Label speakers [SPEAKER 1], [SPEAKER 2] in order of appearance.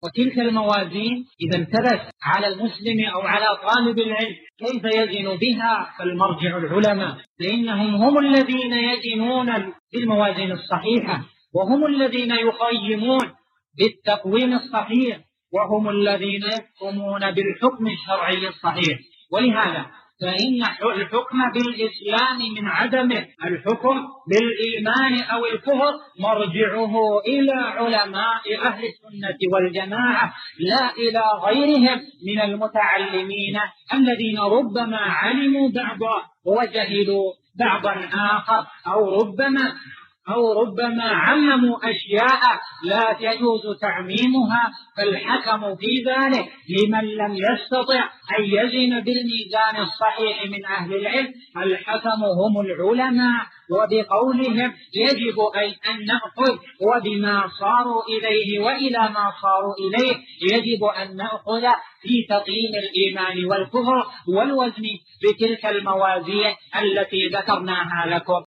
[SPEAKER 1] وتلك الموازين إذا انتبهت على المسلم أو على طالب العلم كيف يزن بها، فالمرجع العلماء، لأنهم هم الذين يزنون بالموازين الصحيحة، وهم الذين يقيمون بالتقويم الصحيح، وهم الذين يحكمون بالحكم الشرعي الصحيح. ولهذا فإن الحكم بالإسلام من عدمه، الحكم بالإيمان أو الكفر، مرجعه إلى علماء أهل السنة والجماعة، لا إلى غيرهم من المتعلمين الذين ربما علموا بعضا وجهلوا بعضا آخر، أو ربما عمموا أشياء لا يجوز تعميمها. فالحكم في ذلك لمن لم يستطع أن يزن بالميزان الصحيح من أهل العلم، الحكم هم العلماء، وبقولهم يجب أن نأخذ، وبما صاروا إليه وإلى ما صاروا إليه يجب أن نأخذ في تقييم الإيمان والكفر والوزن بتلك الموازين التي ذكرناها لكم.